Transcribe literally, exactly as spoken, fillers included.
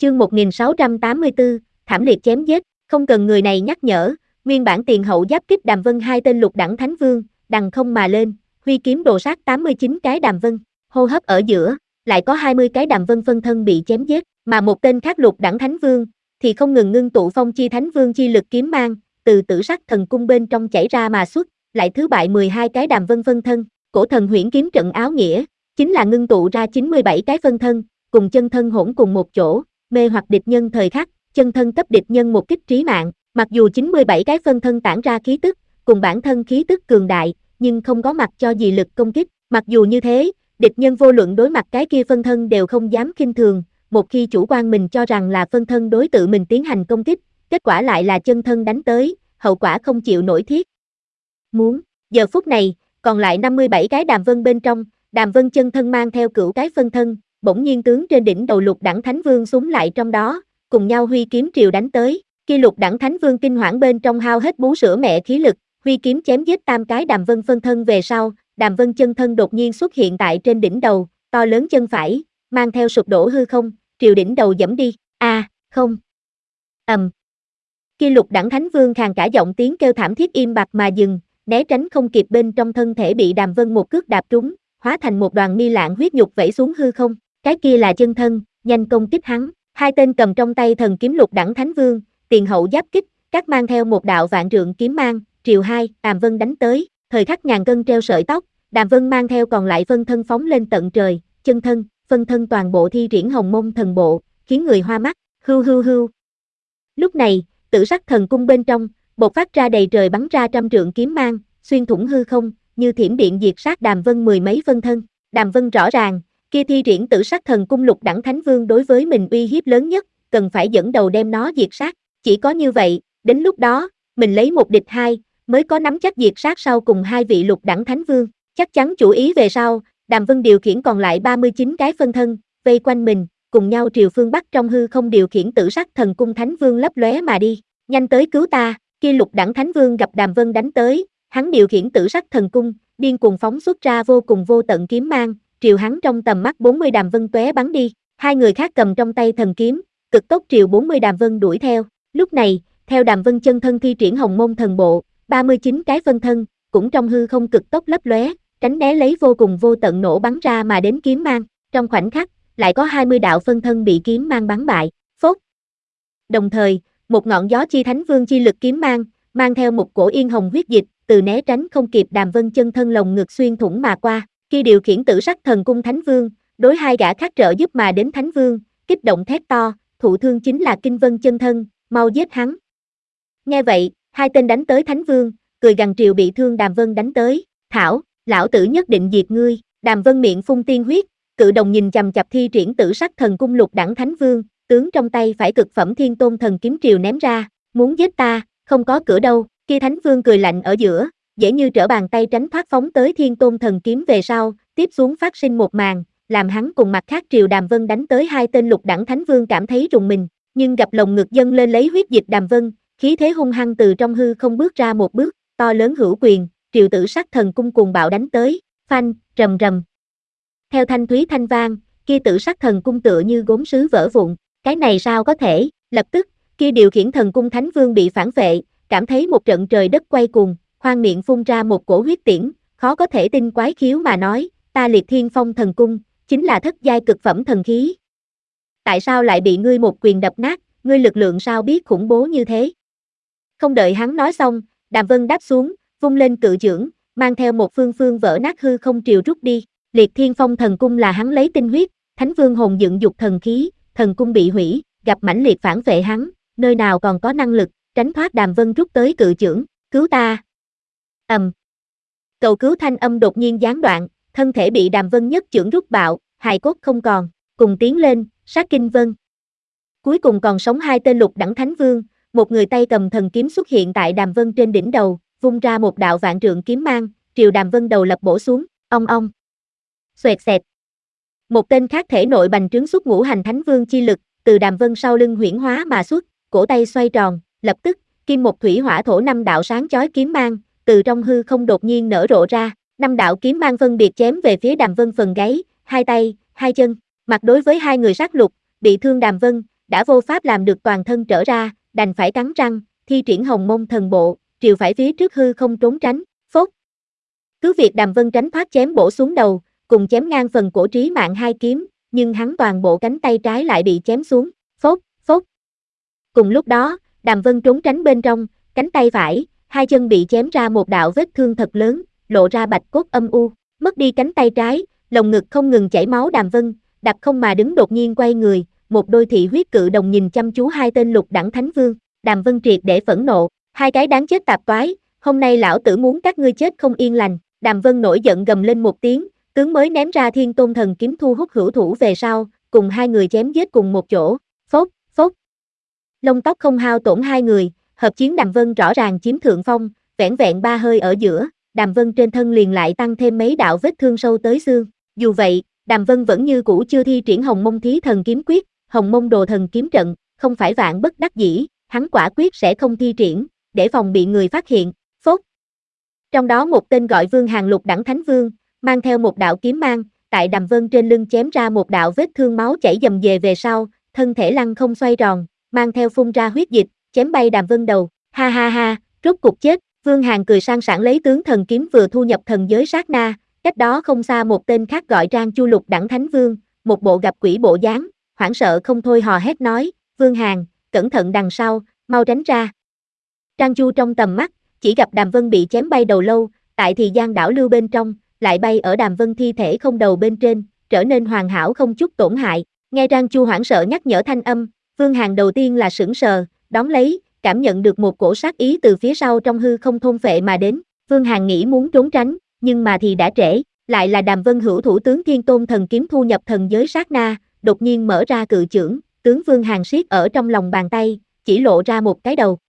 Chương một nghìn sáu trăm tám mươi tư, thảm liệt chém giết, không cần người này nhắc nhở, nguyên bản tiền hậu giáp kích Đàm Vân hai tên lục đẳng thánh vương, đằng không mà lên, huy kiếm đồ sát tám mươi chín cái Đàm Vân, hô hấp ở giữa, lại có hai mươi cái Đàm Vân phân thân bị chém giết, mà một tên khác lục đẳng thánh vương, thì không ngừng ngưng tụ phong chi thánh vương chi lực kiếm mang, từ tử sắc thần cung bên trong chảy ra mà xuất, lại thứ bại mười hai cái Đàm Vân phân thân, cổ thần huyễn kiếm trận áo nghĩa, chính là ngưng tụ ra chín mươi bảy cái phân thân, cùng chân thân hỗn cùng một chỗ, mê hoặc địch nhân thời khắc, chân thân cấp địch nhân một kích trí mạng, mặc dù chín mươi bảy cái phân thân tản ra khí tức, cùng bản thân khí tức cường đại, nhưng không có mặt cho gì lực công kích, mặc dù như thế, địch nhân vô luận đối mặt cái kia phân thân đều không dám khinh thường, một khi chủ quan mình cho rằng là phân thân đối tự mình tiến hành công kích, kết quả lại là chân thân đánh tới, hậu quả không chịu nổi thiết. Muốn, giờ phút này, còn lại năm mươi bảy cái Đàm Vân bên trong, Đàm Vân chân thân mang theo cửu cái phân thân, bỗng nhiên tướng trên đỉnh đầu lục đẳng thánh vương súng lại trong đó, cùng nhau huy kiếm triều đánh tới, khi lục đẳng thánh vương kinh hoảng bên trong hao hết bú sữa mẹ khí lực, huy kiếm chém giết tam cái Đàm Vân phân thân về sau, Đàm Vân chân thân đột nhiên xuất hiện tại trên đỉnh đầu, to lớn chân phải, mang theo sụp đổ hư không, triều đỉnh đầu dẫm đi, a à, không, ầm. Um. Khi lục đẳng thánh vương khàn cả giọng tiếng kêu thảm thiết im bặt mà dừng, né tránh không kịp bên trong thân thể bị Đàm Vân một cước đạp trúng, hóa thành một đoàn mi lạng huyết nhục vẩy xuống hư không, cái kia là chân thân, nhanh công kích hắn, hai tên cầm trong tay thần kiếm lục đẳng thánh vương, tiền hậu giáp kích, các mang theo một đạo vạn trượng kiếm mang, triều hai, Đàm Vân đánh tới, thời khắc ngàn cân treo sợi tóc, Đàm Vân mang theo còn lại phân thân phóng lên tận trời, chân thân, phân thân toàn bộ thi triển hồng mông thần bộ, khiến người hoa mắt, hưu hưu hưu. Lúc này, tử sắc thần cung bên trong, bộc phát ra đầy trời bắn ra trăm trượng kiếm mang, xuyên thủng hư không, như thiểm điện diệt sát Đàm Vân mười mấy phân thân. Đàm Vân rõ ràng, kia thi triển tử sắc thần cung lục đẳng thánh vương đối với mình uy hiếp lớn nhất, cần phải dẫn đầu đem nó diệt sát. Chỉ có như vậy, đến lúc đó, mình lấy một địch hai, mới có nắm chắc diệt sát sau cùng hai vị lục đẳng thánh vương. Chắc chắn chủ ý về sau, Đàm Vân điều khiển còn lại ba mươi chín cái phân thân, vây quanh mình, cùng nhau triều phương Bắc trong hư không điều khiển tử sắc thần cung thánh vương lấp lóe mà đi. Nhanh tới cứu ta, kia lục đẳng thánh vương gặp Đàm Vân đánh tới, hắn điều khiển tử sắc thần cung, điên cuồng phóng xuất ra vô cùng vô tận kiếm mang, triều hắn trong tầm mắt bốn mươi Đàm Vân tóe bắn đi, hai người khác cầm trong tay thần kiếm, cực tốc triều bốn mươi Đàm Vân đuổi theo. Lúc này, theo Đàm Vân chân thân thi triển hồng môn thần bộ, ba mươi chín cái phân thân, cũng trong hư không cực tốc lấp lóe, tránh né lấy vô cùng vô tận nổ bắn ra mà đến kiếm mang, trong khoảnh khắc, lại có hai mươi đạo phân thân bị kiếm mang bắn bại, phốt. Đồng thời, một ngọn gió chi thánh vương chi lực kiếm mang, mang theo một cổ yên hồng huyết dịch, từ né tránh không kịp Đàm Vân chân thân lồng ngực xuyên thủng mà qua, khi điều khiển tử sắc thần cung thánh vương, đối hai gã khác trợ giúp mà đến thánh vương, kích động thét to, thụ thương chính là Kinh Vân chân thân, mau giết hắn. Nghe vậy, hai tên đánh tới thánh vương, cười gằn triều bị thương Đàm Vân đánh tới, thảo, lão tử nhất định diệt ngươi. Đàm Vân miệng phun tiên huyết, cự đồng nhìn chằm chằm thi triển tử sắc thần cung lục đẳng thánh vương, tướng trong tay phải cực phẩm thiên tôn thần kiếm triều ném ra, muốn giết ta, không có cửa đâu. Khi thánh vương cười lạnh ở giữa, dễ như trở bàn tay tránh thoát phóng tới thiên tôn thần kiếm về sau, tiếp xuống phát sinh một màn, làm hắn cùng mặt khác triều Đàm Vân đánh tới hai tên lục đẳng thánh vương cảm thấy rùng mình, nhưng gặp lồng ngực dâng lên lấy huyết dịch Đàm Vân, khí thế hung hăng từ trong hư không bước ra một bước, to lớn hữu quyền, triều tử sắc thần cung cuồng bạo đánh tới, phanh, rầm rầm. Theo thanh thúy thanh vang, kia tử sắc thần cung tựa như gốm sứ vỡ vụn, cái này sao có thể, lập tức, kia điều khiển thần cung thánh vương bị phản phệ, cảm thấy một trận trời đất quay cuồng, khoang miệng phun ra một cổ huyết tiễn, khó có thể tin quái khiếu mà nói, ta liệt thiên phong thần cung, chính là thất giai cực phẩm thần khí. Tại sao lại bị ngươi một quyền đập nát, ngươi lực lượng sao biết khủng bố như thế? Không đợi hắn nói xong, Đàm Vân đáp xuống, vung lên cự chưởng, mang theo một phương phương vỡ nát hư không triều rút đi. Liệt thiên phong thần cung là hắn lấy tinh huyết, thánh vương hồn dựng dục thần khí, thần cung bị hủy, gặp mãnh liệt phản vệ hắn, nơi nào còn có năng lực, tránh thoát Đàm Vân rút tới cự chưởng, cứu ta. ầm. Um. Cầu cứu thanh âm đột nhiên gián đoạn, thân thể bị Đàm Vân nhất chưởng rút bạo, hài cốt không còn, cùng tiến lên, sát Kinh Vân. Cuối cùng còn sống hai tên lục đẳng thánh vương, một người tay cầm thần kiếm xuất hiện tại Đàm Vân trên đỉnh đầu, vung ra một đạo vạn trượng kiếm mang, triều Đàm Vân đầu lập bổ xuống, ong ong. Xoẹt xẹt. Một tên khác thể nội bành trướng xuất ngũ hành thánh vương chi lực, từ Đàm Vân sau lưng huyễn hóa mà xuất, cổ tay xoay tròn, lập tức, kim một thủy hỏa thổ năm đạo sáng chói kiếm mang, từ trong hư không đột nhiên nở rộ ra, năm đạo kiếm mang phân biệt chém về phía Đàm Vân phần gáy, hai tay, hai chân, mặt đối với hai người sát lục, bị thương Đàm Vân, đã vô pháp làm được toàn thân trở ra, đành phải cắn răng, thi triển Hồng Mông Thần Bộ, triều phải phía trước hư không trốn tránh, phốt. Cứ việc Đàm Vân tránh thoát chém bổ xuống đầu, cùng chém ngang phần cổ Trí Mạng hai kiếm, nhưng hắn toàn bộ cánh tay trái lại bị chém xuống, phốt, phốt. Cùng lúc đó, Đàm Vân trốn tránh bên trong, cánh tay phải, hai chân bị chém ra một đạo vết thương thật lớn, lộ ra bạch cốt âm u, mất đi cánh tay trái, lồng ngực không ngừng chảy máu. Đàm Vân, đạp không mà đứng đột nhiên quay người, một đôi thị huyết cự đồng nhìn chăm chú hai tên lục đẳng thánh vương. Đàm Vân triệt để phẫn nộ, hai cái đáng chết tạp toái, hôm nay lão tử muốn các ngươi chết không yên lành. Đàm Vân nổi giận gầm lên một tiếng, tướng mới ném ra Thiên Tôn Thần Kiếm thu hút hữu thủ về sau, cùng hai người chém giết cùng một chỗ, phốt, phốt. Lông tóc không hao tổn hai người, hợp chiến Đàm Vân rõ ràng chiếm thượng phong, vẻn vẹn ba hơi ở giữa, Đàm Vân trên thân liền lại tăng thêm mấy đạo vết thương sâu tới xương. Dù vậy, Đàm Vân vẫn như cũ chưa thi triển Hồng Mông Thí Thần Kiếm Quyết, Hồng Mông Đồ Thần Kiếm Trận, không phải vạn bất đắc dĩ, hắn quả quyết sẽ không thi triển, để phòng bị người phát hiện, phốt. Trong đó một tên gọi Vương Hàn lục đẳng thánh vương, mang theo một đạo kiếm mang, tại Đàm Vân trên lưng chém ra một đạo vết thương máu chảy dầm dề về sau, thân thể lăn không xoay tròn, mang theo phun ra huyết dịch, chém bay Đàm Vân đầu, ha ha ha, rốt cục chết. Vương Hàn cười sang sảng lấy tướng thần kiếm vừa thu nhập thần giới sát na, cách đó không xa một tên khác gọi Trang Chu lục đẳng thánh vương, một bộ gặp quỷ bộ dáng, hoảng sợ không thôi hò hét nói, Vương Hàn, cẩn thận đằng sau, mau tránh ra. Trang Chu trong tầm mắt, chỉ gặp Đàm Vân bị chém bay đầu lâu, tại thì gian đảo lưu bên trong, lại bay ở Đàm Vân thi thể không đầu bên trên, trở nên hoàn hảo không chút tổn hại. Nghe Trang Chu hoảng sợ nhắc nhở thanh âm, Vương Hàn đầu tiên là sững sờ, đón lấy, cảm nhận được một cổ sát ý từ phía sau trong hư không thôn phệ mà đến. Vương Hàn nghĩ muốn trốn tránh, nhưng mà thì đã trễ, lại là Đàm Vân hữu thủ tướng Thiên Tôn Thần Kiếm thu nhập thần giới sát na, đột nhiên mở ra cự chưởng, tướng Vương Hàn siết ở trong lòng bàn tay, chỉ lộ ra một cái đầu.